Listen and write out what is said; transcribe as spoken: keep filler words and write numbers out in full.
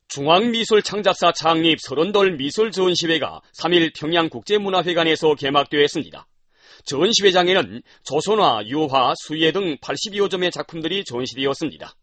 중앙미술창작사 창립 서른돌 미술전시회가 삼 일 평양국제문화회관에서 개막되었습니다. 전시회장에는 조선화, 유화, 수예 등 팔십여 점의 작품들이 전시되었습니다.